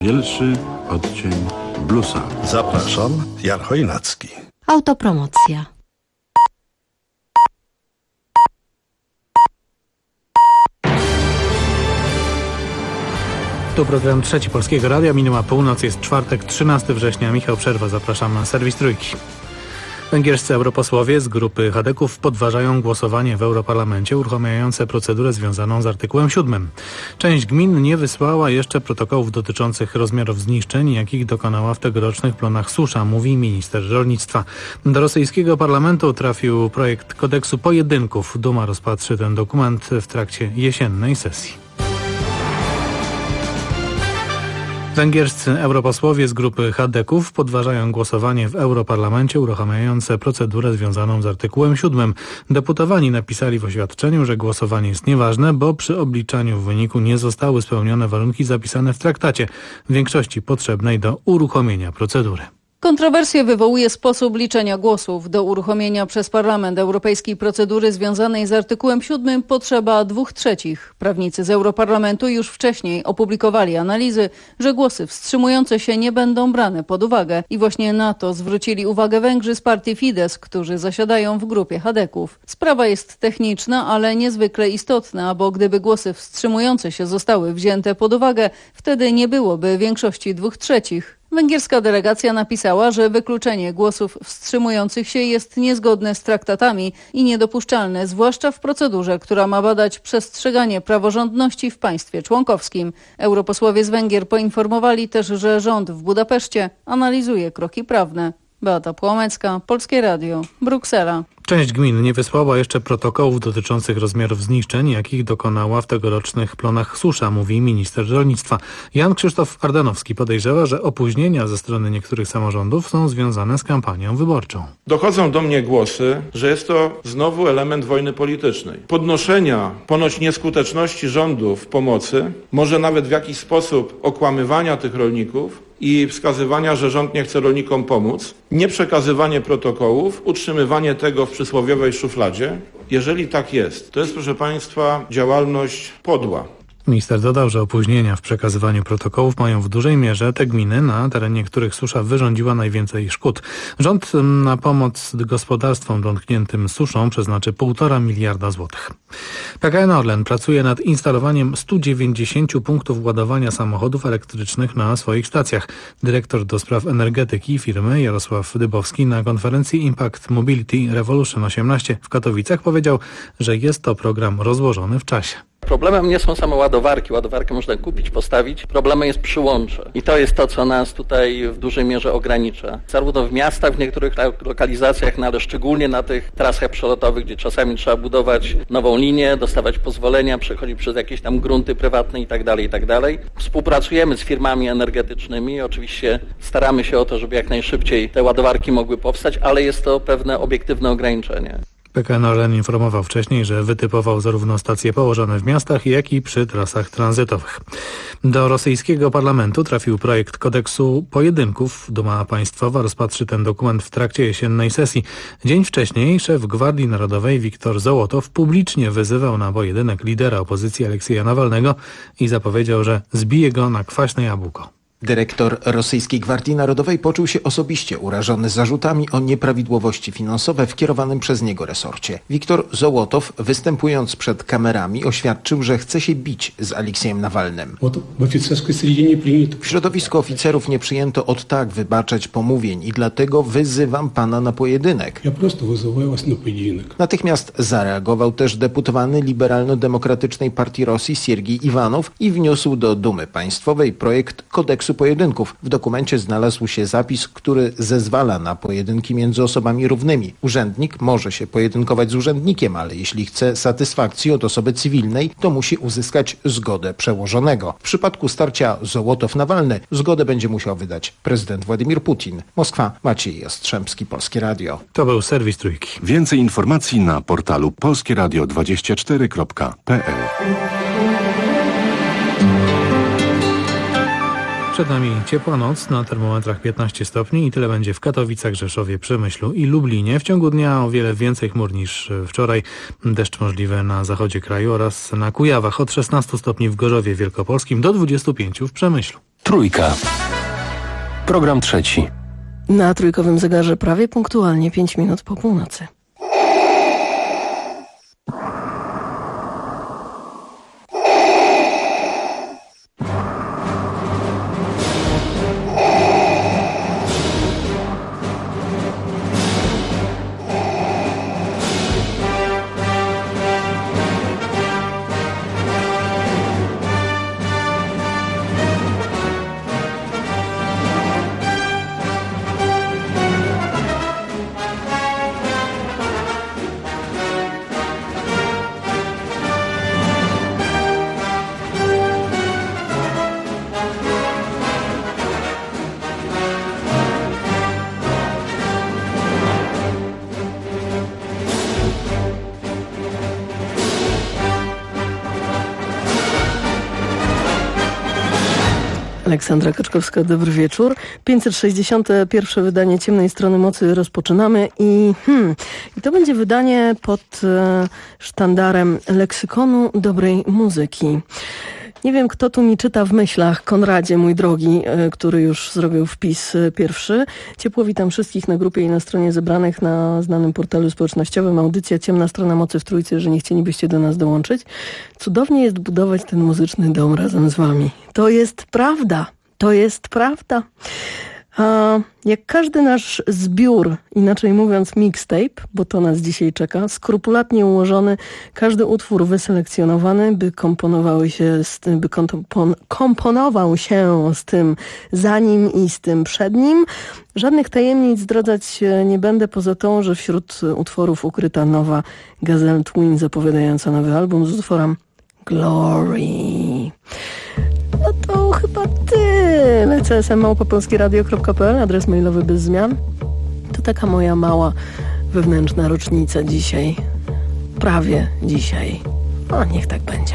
Pierwszy odcień bluesa. Zapraszam, Jan Chojnacki. Autopromocja. Tu program Trzeci Polskiego Radia. Minęła północ, jest czwartek, 13 września. Michał Przerwa, zapraszam na serwis Trójki. Węgierscy europosłowie z grupy Chadeków podważają głosowanie w Europarlamencie uruchamiające procedurę związaną z artykułem 7. Część gmin nie wysłała jeszcze protokołów dotyczących rozmiarów zniszczeń, jakich dokonała w tegorocznych plonach susza, mówi minister rolnictwa. Do rosyjskiego parlamentu trafił projekt kodeksu pojedynków. Duma rozpatrzy ten dokument w trakcie jesiennej sesji. Węgierscy europosłowie z grupy Chadeków podważają głosowanie w Europarlamencie uruchamiające procedurę związaną z artykułem 7. Deputowani napisali w oświadczeniu, że głosowanie jest nieważne, bo przy obliczaniu wyniku nie zostały spełnione warunki zapisane w traktacie, w większości potrzebnej do uruchomienia procedury. Kontrowersje wywołuje sposób liczenia głosów. Do uruchomienia przez Parlament Europejskiej procedury związanej z artykułem 7 potrzeba 2/3. Prawnicy z Europarlamentu już wcześniej opublikowali analizy, że głosy wstrzymujące się nie będą brane pod uwagę i właśnie na to zwrócili uwagę Węgrzy z partii Fidesz, którzy zasiadają w grupie Chadeków. Sprawa jest techniczna, ale niezwykle istotna, bo gdyby głosy wstrzymujące się zostały wzięte pod uwagę, wtedy nie byłoby większości 2/3. Węgierska delegacja napisała, że wykluczenie głosów wstrzymujących się jest niezgodne z traktatami i niedopuszczalne, zwłaszcza w procedurze, która ma badać przestrzeganie praworządności w państwie członkowskim. Europosłowie z Węgier poinformowali też, że rząd w Budapeszcie analizuje kroki prawne. Beata Płomecka, Polskie Radio, Bruksela. Część gmin nie wysłała jeszcze protokołów dotyczących rozmiarów zniszczeń, jakich dokonała w tegorocznych plonach susza, mówi minister rolnictwa. Jan Krzysztof Ardanowski podejrzewa, że opóźnienia ze strony niektórych samorządów są związane z kampanią wyborczą. Dochodzą do mnie głosy, że jest to znowu element wojny politycznej. Podnoszenia ponoć nieskuteczności rządu w pomocy, może nawet w jakiś sposób okłamywania tych rolników i wskazywania, że rząd nie chce rolnikom pomóc, nieprzekazywanie protokołów, utrzymywanie tego w przysłowiowej szufladzie. Jeżeli tak jest, to jest, proszę Państwa, działalność podła. Minister dodał, że opóźnienia w przekazywaniu protokołów mają w dużej mierze te gminy, na terenie których susza wyrządziła najwięcej szkód. Rząd na pomoc gospodarstwom dotkniętym suszą przeznaczy 1,5 miliarda złotych. PKN Orlen pracuje nad instalowaniem 190 punktów ładowania samochodów elektrycznych na swoich stacjach. Dyrektor do spraw energetyki firmy Jarosław Dybowski na konferencji Impact Mobility Revolution 18 w Katowicach powiedział, że jest to program rozłożony w czasie. Problemem nie są same ładowarki. Ładowarkę można kupić, postawić. Problemem jest przyłącze. I to jest to, co nas tutaj w dużej mierze ogranicza. Zarówno w miastach, w niektórych lokalizacjach, ale szczególnie na tych trasach przelotowych, gdzie czasami trzeba budować nową linię, dostawać pozwolenia, przechodzić przez jakieś tam grunty prywatne itd., itd. Współpracujemy z firmami energetycznymi. Oczywiście staramy się o to, żeby jak najszybciej te ładowarki mogły powstać, ale jest to pewne obiektywne ograniczenie. PKN Orlen informował wcześniej, że wytypował zarówno stacje położone w miastach, jak i przy trasach tranzytowych. Do rosyjskiego parlamentu trafił projekt kodeksu pojedynków. Duma Państwowa rozpatrzy ten dokument w trakcie jesiennej sesji. Dzień wcześniej szef Gwardii Narodowej Wiktor Zołotow publicznie wyzywał na pojedynek lidera opozycji Aleksieja Nawalnego i zapowiedział, że zbije go na kwaśne jabłko. Dyrektor rosyjskiej Gwardii Narodowej poczuł się osobiście urażony zarzutami o nieprawidłowości finansowe w kierowanym przez niego resorcie. Wiktor Zołotow, występując przed kamerami, oświadczył, że chce się bić z Aleksiejem Nawalnym. W środowisku oficerów nie przyjęto od tak wybaczać pomówień i dlatego wyzywam pana na pojedynek. Natychmiast zareagował też deputowany Liberalno-Demokratycznej Partii Rosji Siergiej Iwanow i wniósł do Dumy Państwowej projekt kodeksu pojedynków. W dokumencie znalazł się zapis, który zezwala na pojedynki między osobami równymi. Urzędnik może się pojedynkować z urzędnikiem, ale jeśli chce satysfakcji od osoby cywilnej, to musi uzyskać zgodę przełożonego. W przypadku starcia Zołotow-Nawalny zgodę będzie musiał wydać prezydent Władimir Putin. Moskwa, Maciej Jastrzębski, Polskie Radio. To był serwis Trójki. Więcej informacji na portalu polskieradio24.pl. Przed nami ciepła noc, na termometrach 15 stopni i tyle będzie w Katowicach, Rzeszowie, Przemyślu i Lublinie. W ciągu dnia o wiele więcej chmur niż wczoraj. Deszcz możliwy na zachodzie kraju oraz na Kujawach, od 16 stopni w Gorzowie Wielkopolskim do 25 w Przemyślu. Trójka. Program trzeci. Na trójkowym zegarze prawie punktualnie 5 minut po północy. Aleksandra Kaczkowska, dobry wieczór. 561. wydanie Ciemnej Strony Mocy rozpoczynamy i to będzie wydanie pod sztandarem leksykonu dobrej muzyki. Nie wiem, kto tu mi czyta w myślach. Konradzie, mój drogi, który już zrobił wpis pierwszy. Ciepło witam wszystkich na grupie i na stronie zebranych na znanym portalu społecznościowym. Audycja Ciemna Strona Mocy w Trójce, że nie chcielibyście do nas dołączyć. Cudownie jest budować ten muzyczny dom razem z wami. To jest prawda. To jest prawda. A jak każdy nasz zbiór, inaczej mówiąc mixtape, bo to nas dzisiaj czeka, skrupulatnie ułożony, każdy utwór wyselekcjonowany, by komponował się z tym za nim i z tym przed nim. Żadnych tajemnic zdradzać nie będę, poza tą, że wśród utworów ukryta nowa Gazelle Twin zapowiadająca nowy album z utworem Glory. No to chyba tyle. csm@polskieradio.pl, adres mailowy bez zmian. To taka moja mała wewnętrzna rocznica dzisiaj. Prawie dzisiaj. O, niech tak będzie.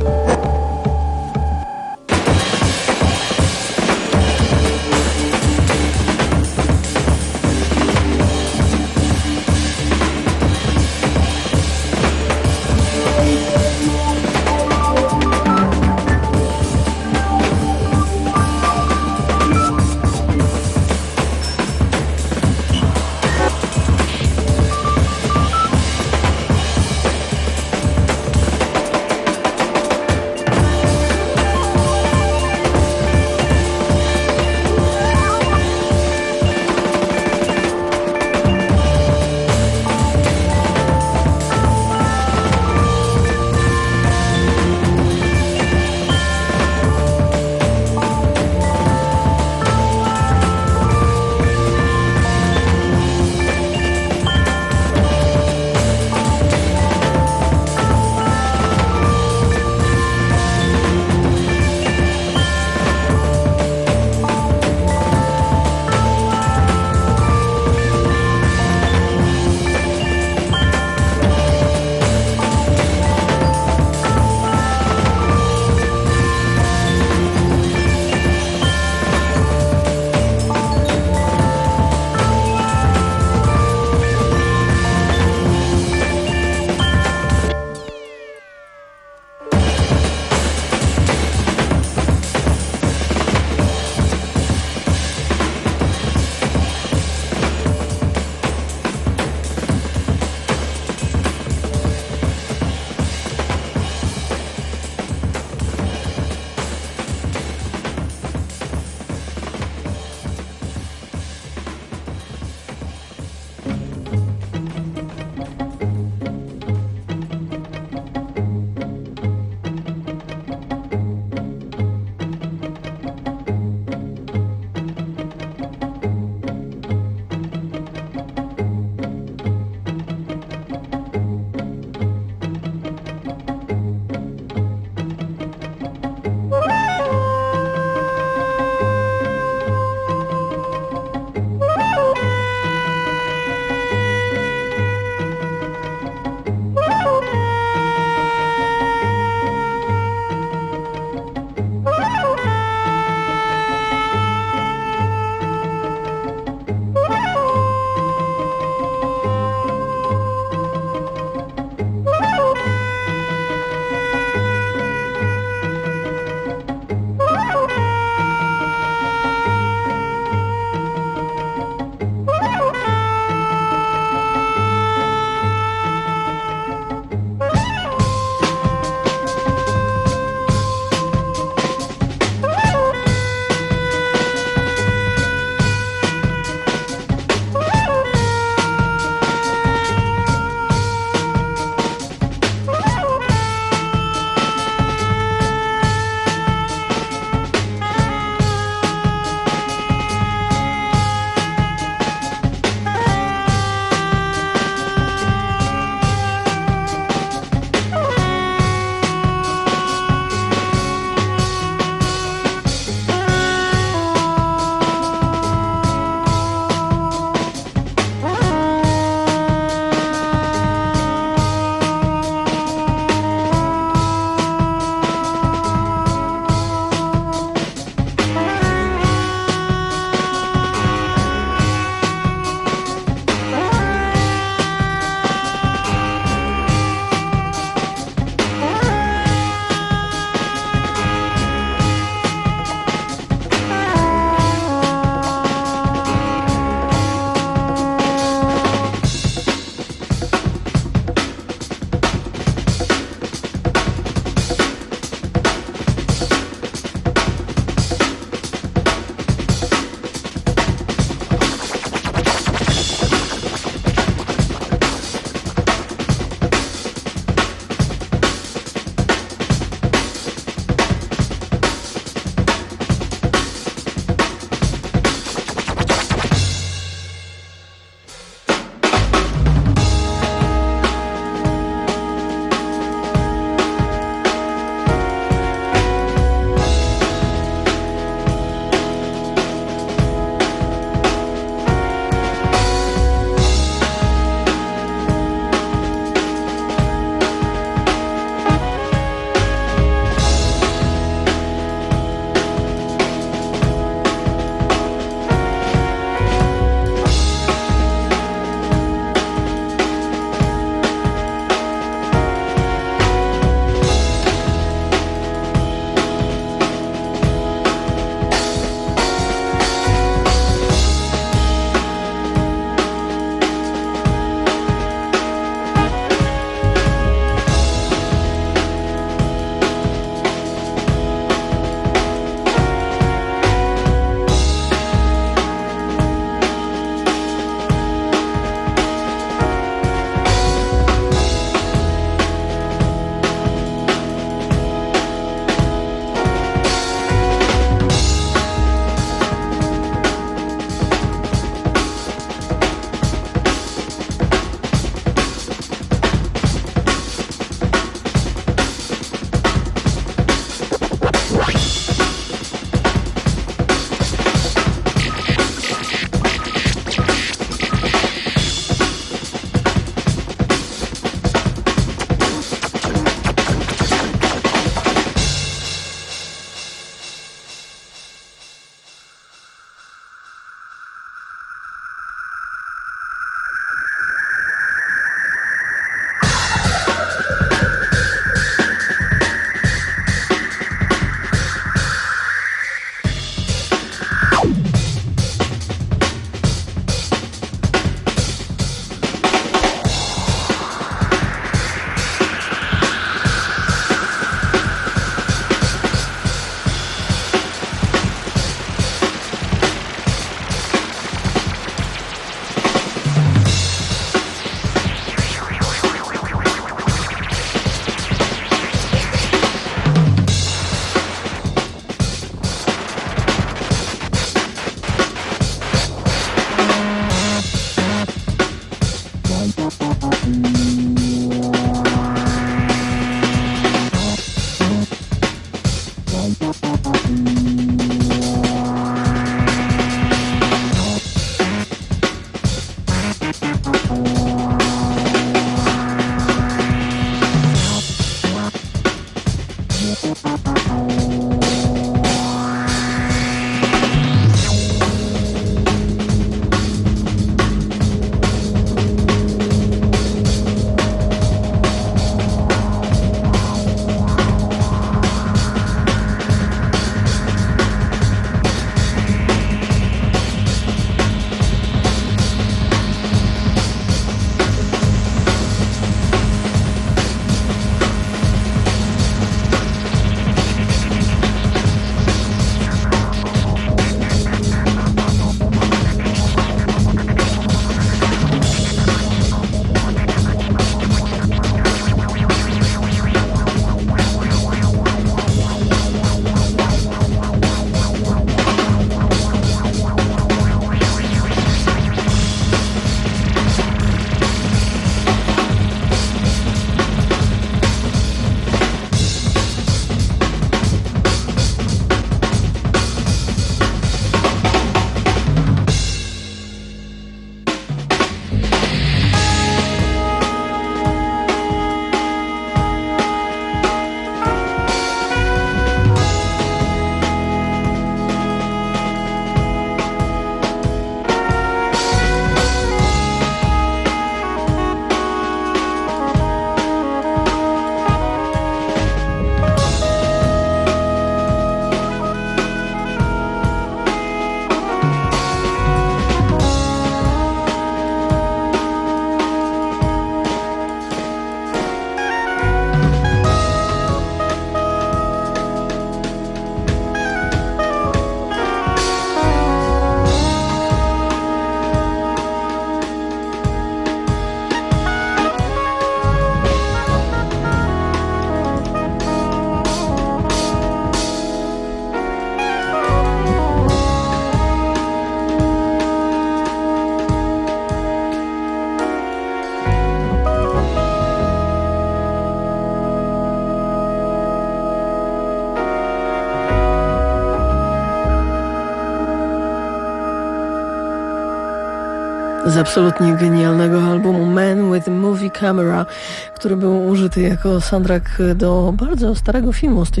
z absolutnie genialnego albumu Man with a Movie Camera, który był użyty jako soundtrack do bardzo starego filmu z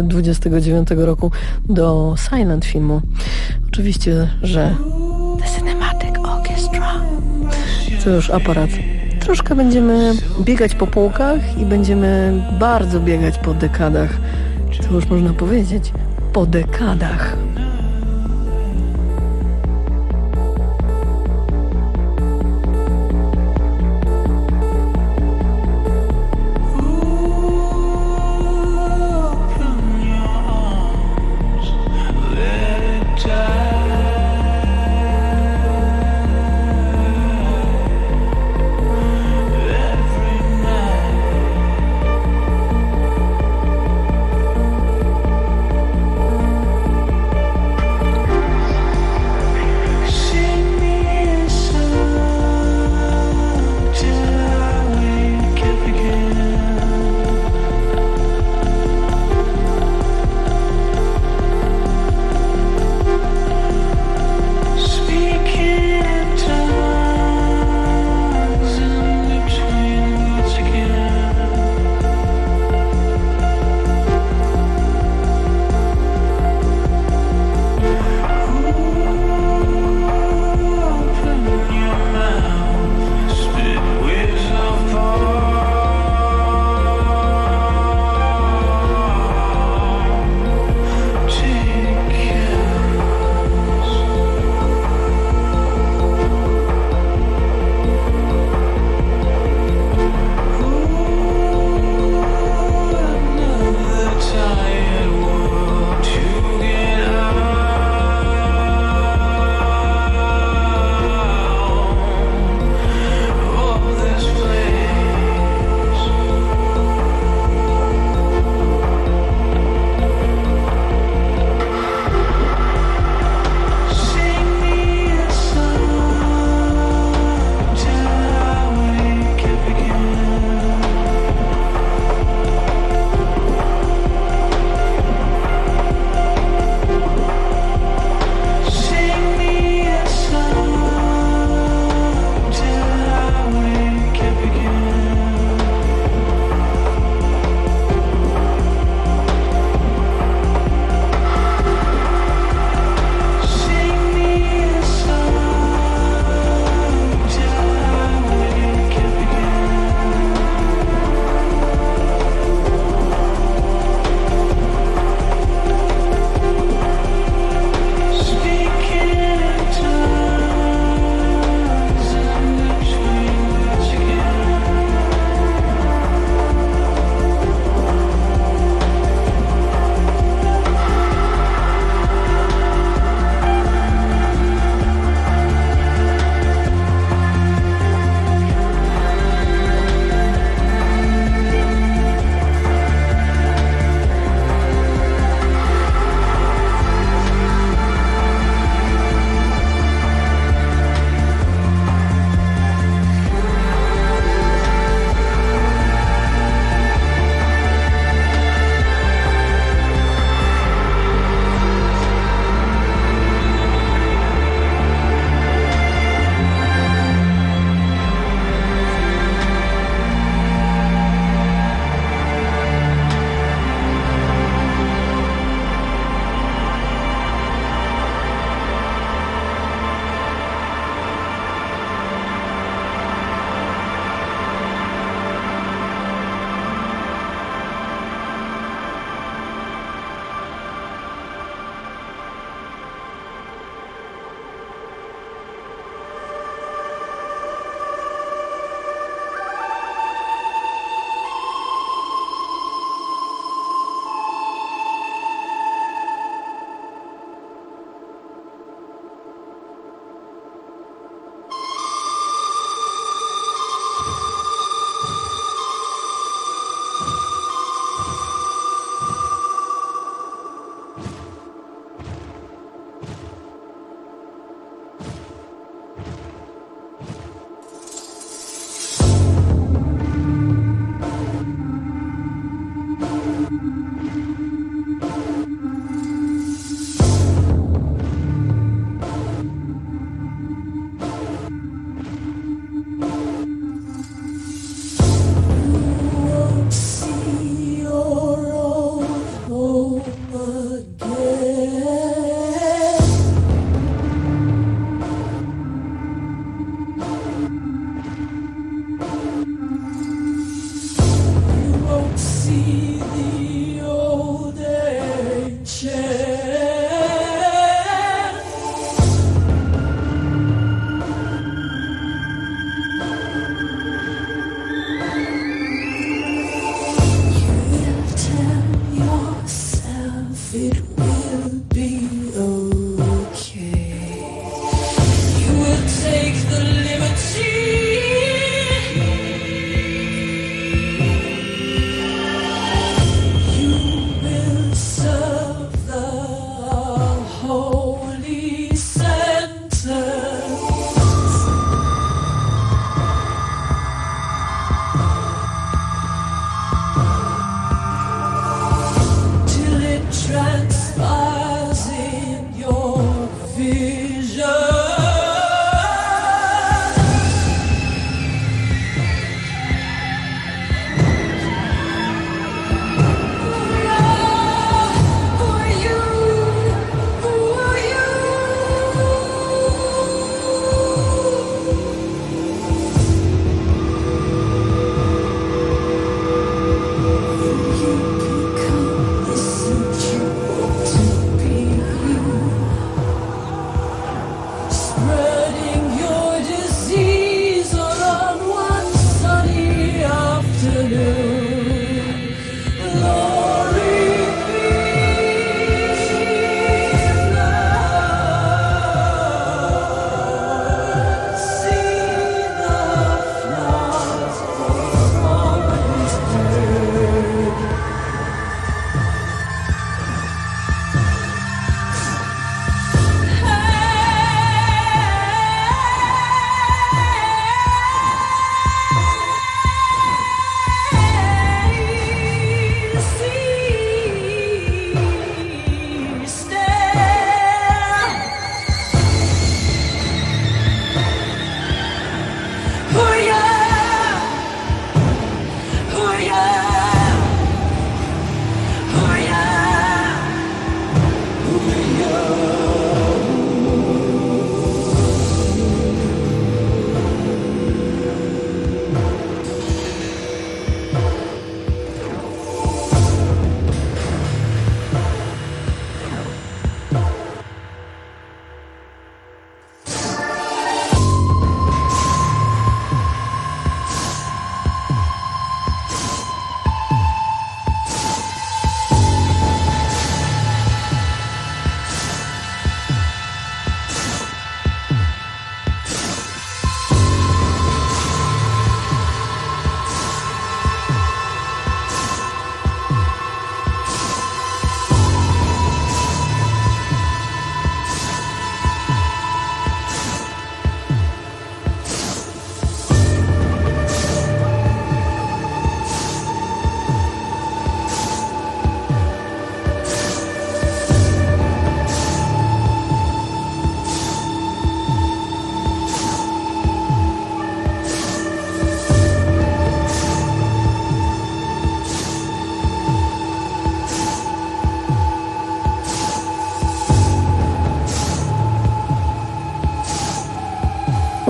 1929 roku, do Silent filmu. Oczywiście, że The Cinematic Orchestra. To już aparat. Troszkę będziemy biegać po półkach i będziemy bardzo biegać po dekadach. To już można powiedzieć, po dekadach.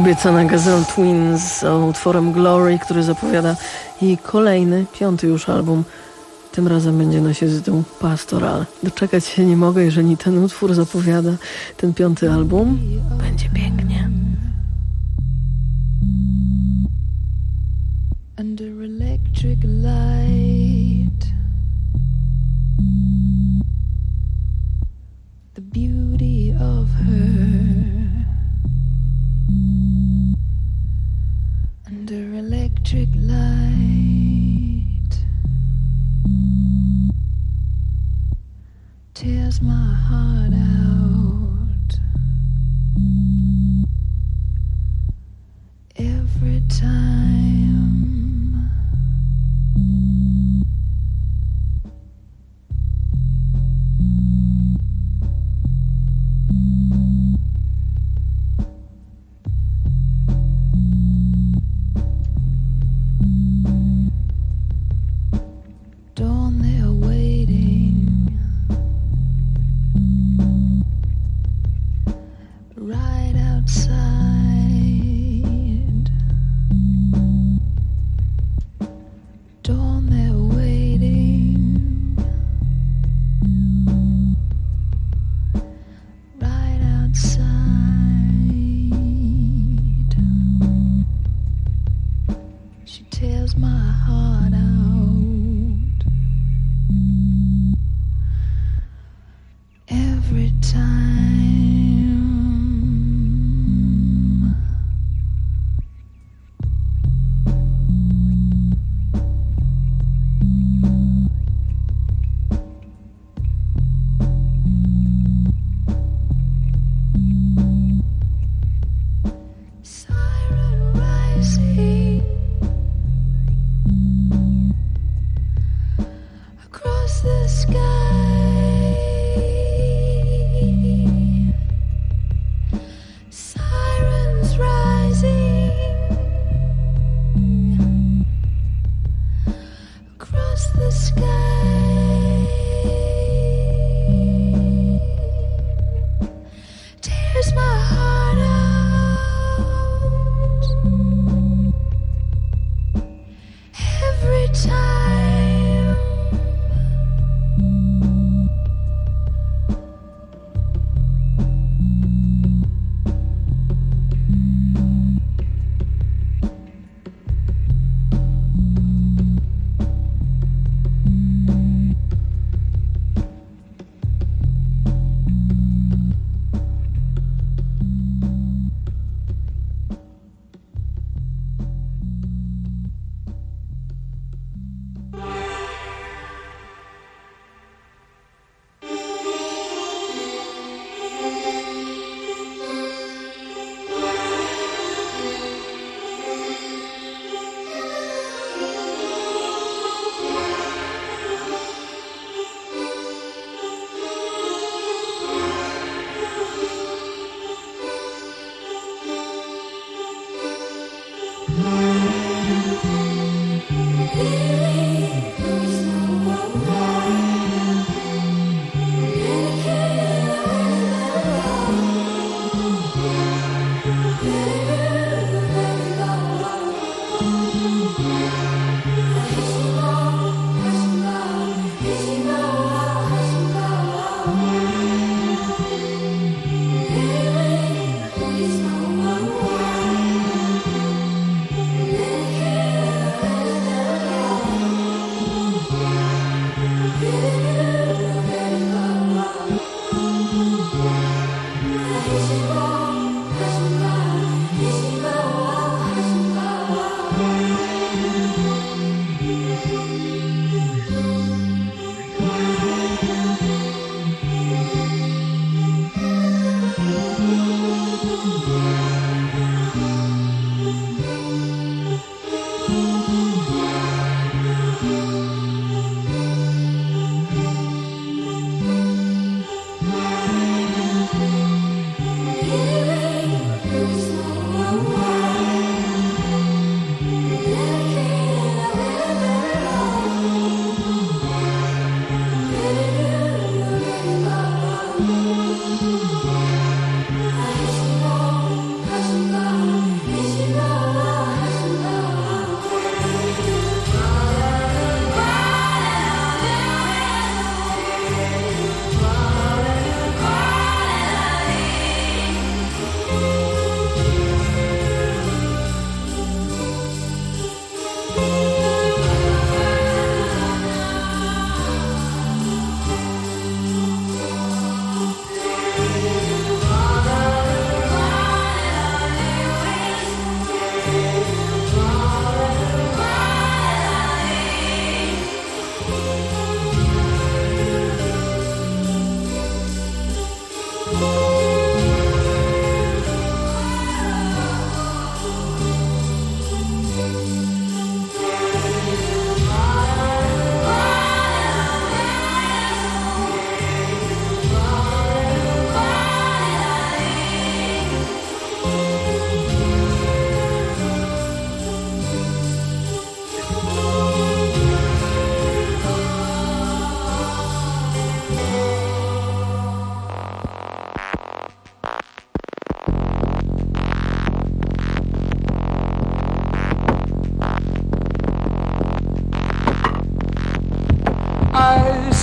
Obiecana Gazelle Twins z utworem Glory, który zapowiada jej kolejny, 5. już album. Tym razem będzie nosił tytuł Pastoral. Doczekać się nie mogę, jeżeli ten utwór zapowiada ten 5. album. Będzie pięknie. Under electric light, the beauty of her. Under electric light, tears my heart out every time. Dawn, they're waiting right outside. Dawn, they're waiting right outside. She tears my heart out every time. Siren rising across the sky. Sirens rising across the sky. Tears my heart out every time.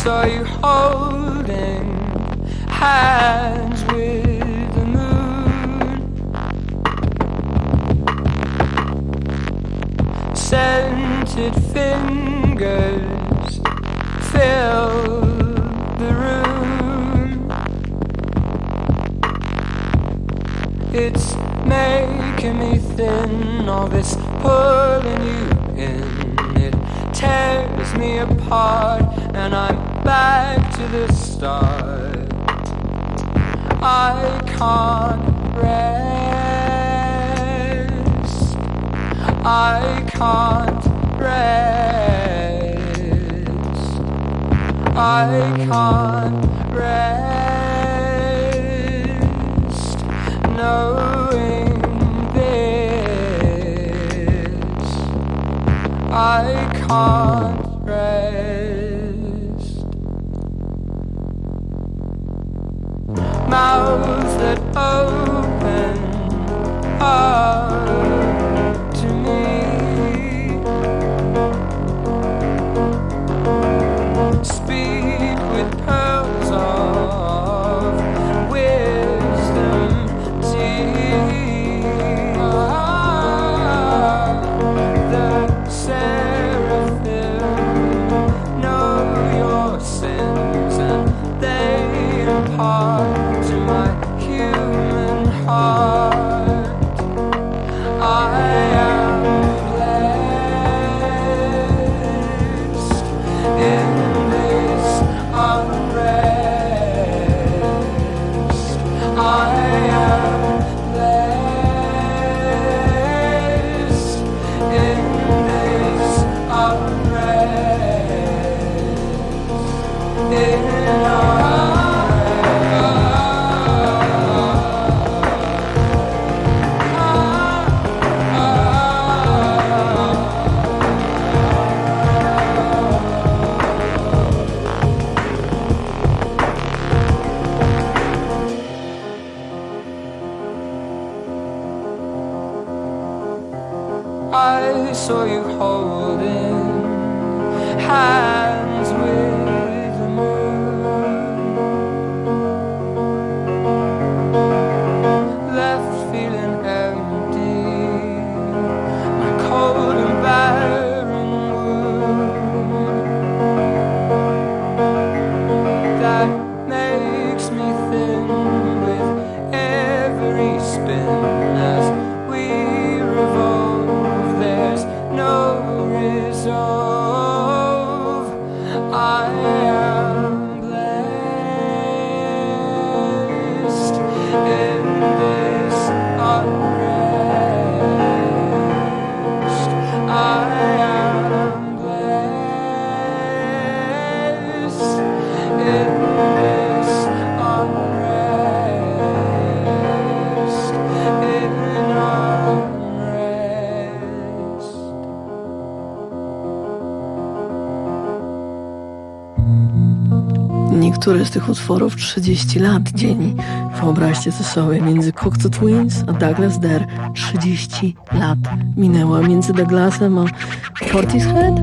saw you holding hands with the moon. Scented fingers fill the room. It's making me thin, all this pulling you in. It tears me apart and I'm back to the start. I can't rest. I can't rest. I can't rest knowing this. I can't rest. Mouths that open up to me. Speak with pearls of wisdom deep. The seraphim know your sins and they impart to my human heart. I am blessed in this unrest. I am blessed in this unrest. In I saw you holding hands with the moon. Left feeling empty, my cold and barren wound that makes me thin with every spin as we revolve. There's no resolve. I am blessed in this unrest. I am blessed in this unrest. In unrest. Niektóre z tych utworów 30 lat dzieli. Wyobraźcie to sobie, między Cocteau Twins a Douglas Dare 30 lat minęło. Między Douglasem a Portishead?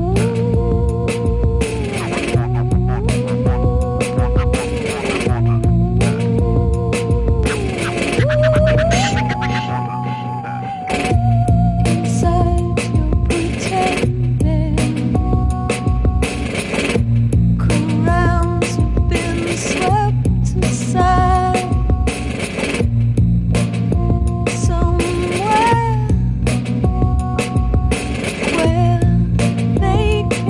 Somewhere where they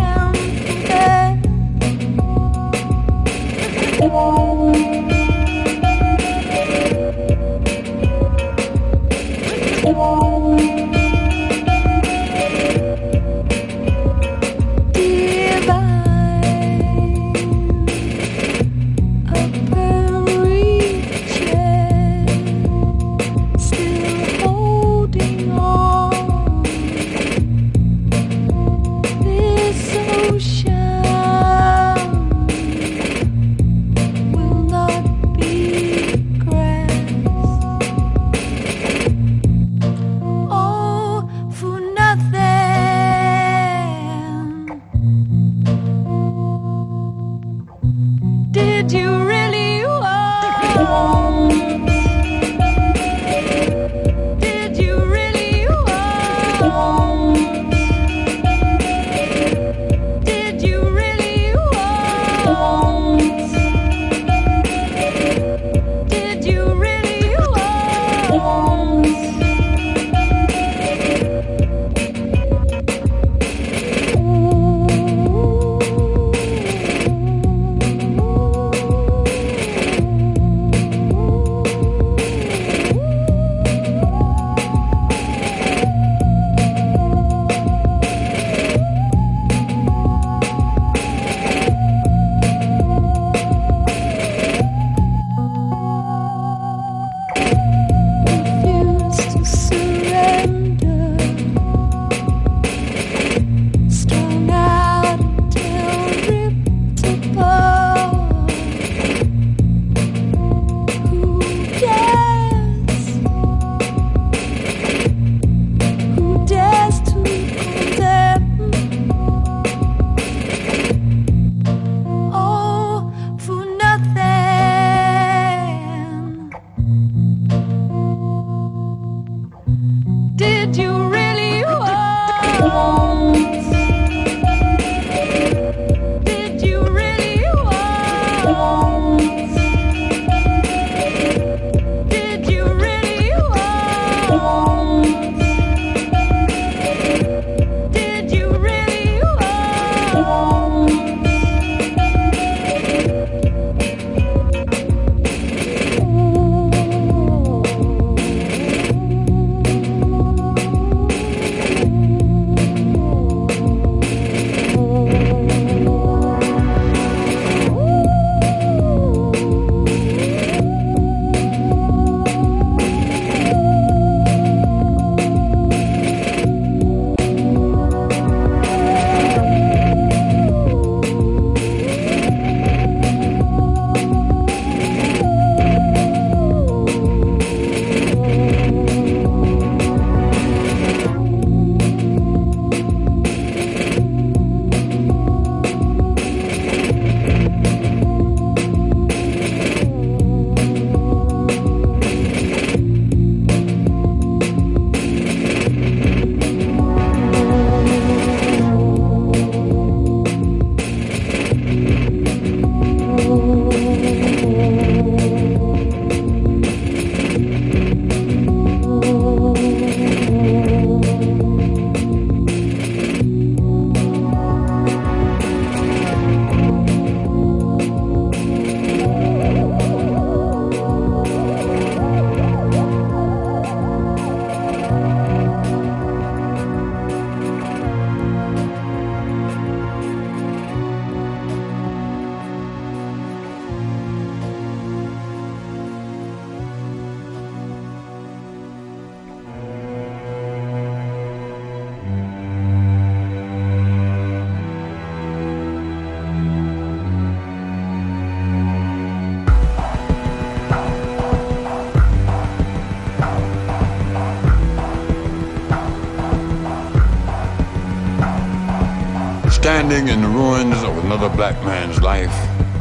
Standing in the ruins of another black man's life,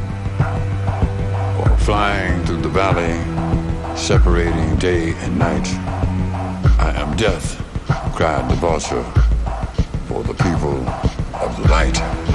or flying through the valley, separating day and night. I am death, cried the vulture, for the people of the light.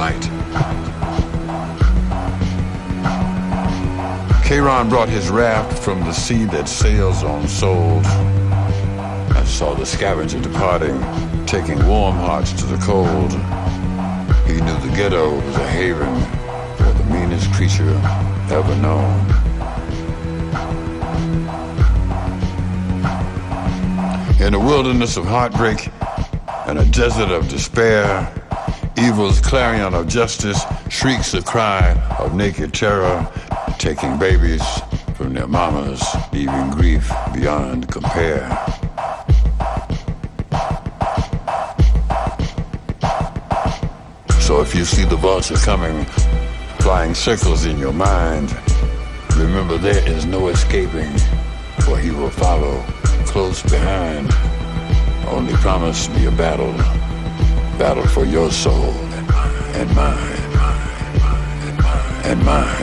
Charon brought his raft from the sea that sails on souls. I saw the scavenger departing, taking warm hearts to the cold. He knew the ghetto was a haven for the meanest creature ever known. In a wilderness of heartbreak and a desert of despair, evil's clarion of justice shrieks a cry of naked terror, taking babies from their mamas, leaving grief beyond compare. So if you see the vulture coming, flying circles in your mind, remember there is no escaping, for he will follow close behind. Only promise me a battle for your soul and mine, and mine.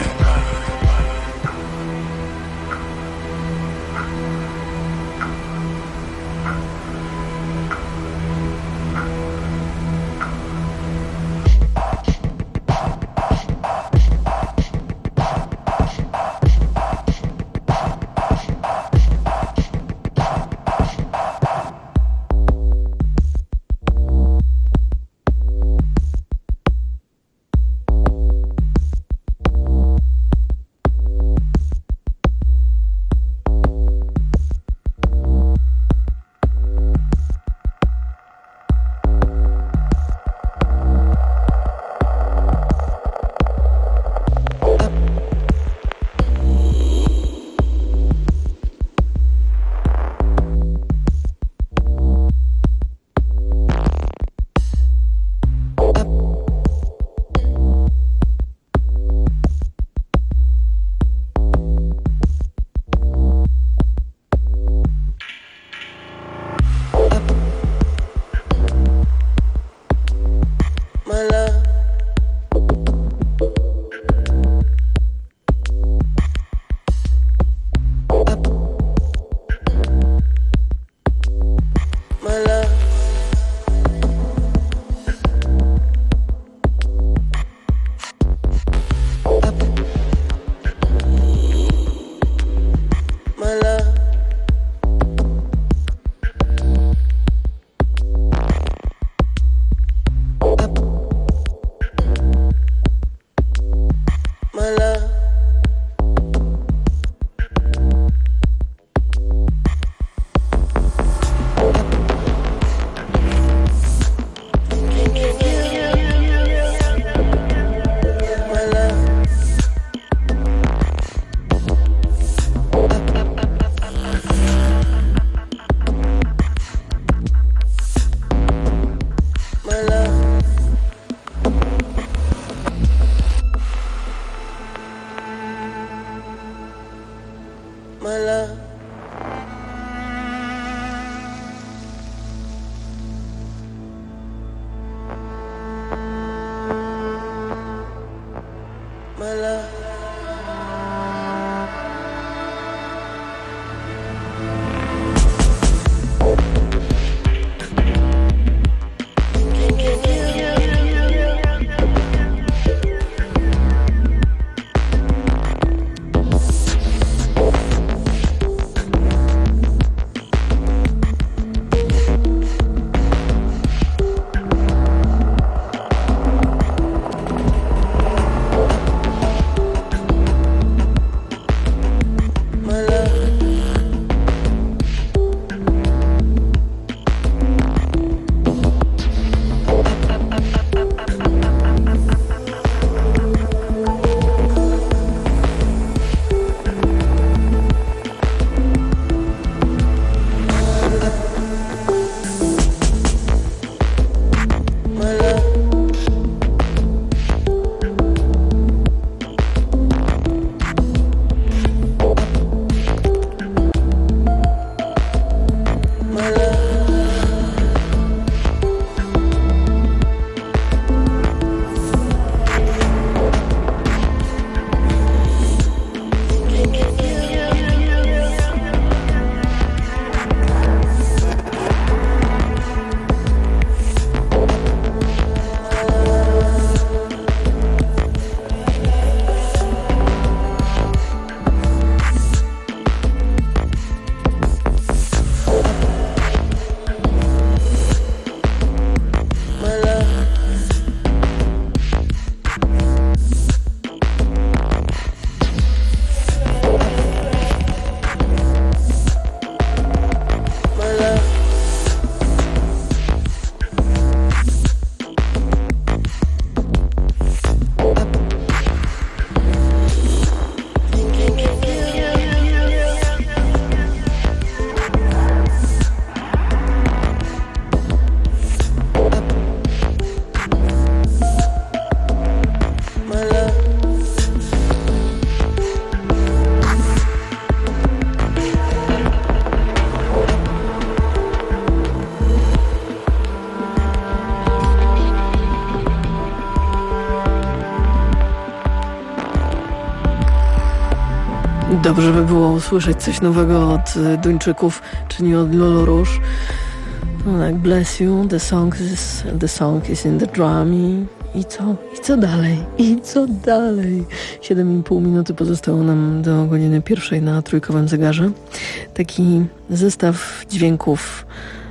Dobrze by było usłyszeć coś nowego od Duńczyków, czy nie od Lolo Rouge. No tak, bless you, the song is in the drum i co? I co dalej? I co dalej? 7,5 minuty pozostało nam do godziny 1 na trójkowym zegarze. Taki zestaw dźwięków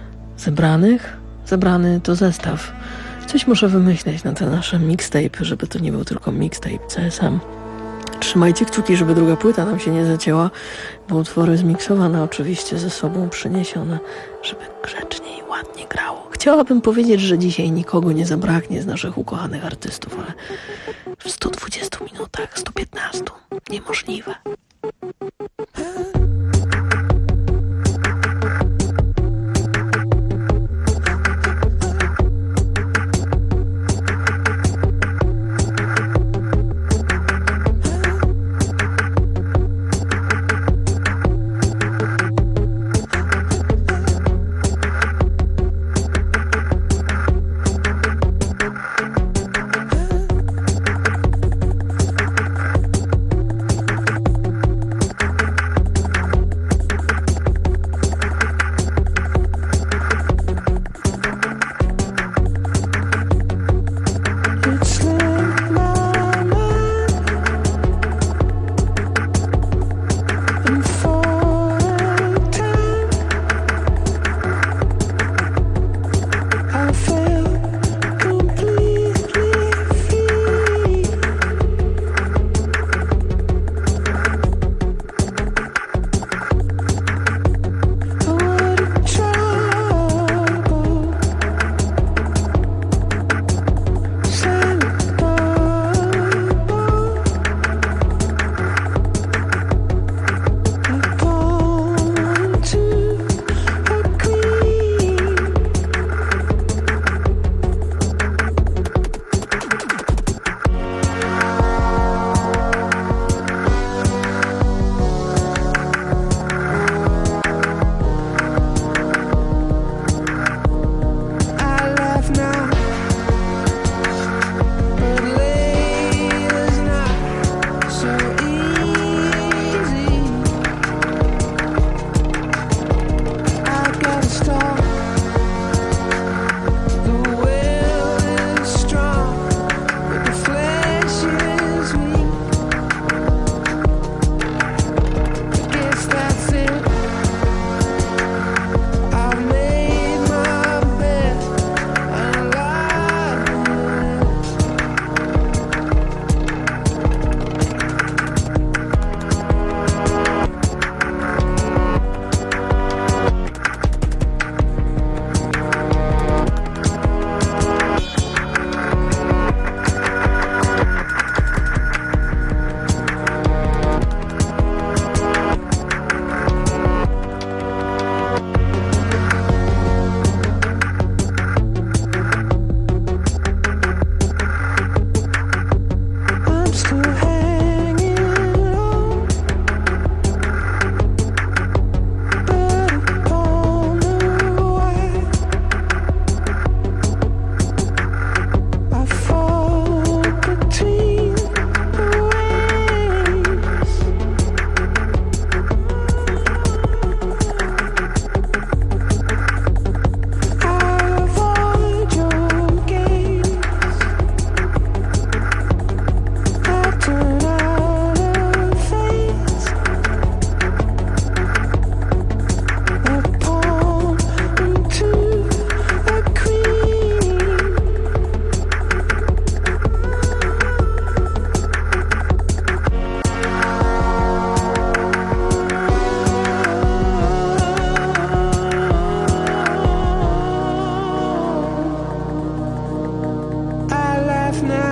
zebrany to zestaw. Coś muszę wymyśleć na te nasze mixtape, żeby to nie był tylko mixtape CSM. Trzymajcie kciuki, żeby druga płyta nam się nie zacięła, bo utwory zmiksowane oczywiście ze sobą przyniesione, żeby grzecznie i ładnie grało. Chciałabym powiedzieć, że dzisiaj nikogo nie zabraknie z naszych ukochanych artystów, ale w 120 minutach, 115 niemożliwe. Now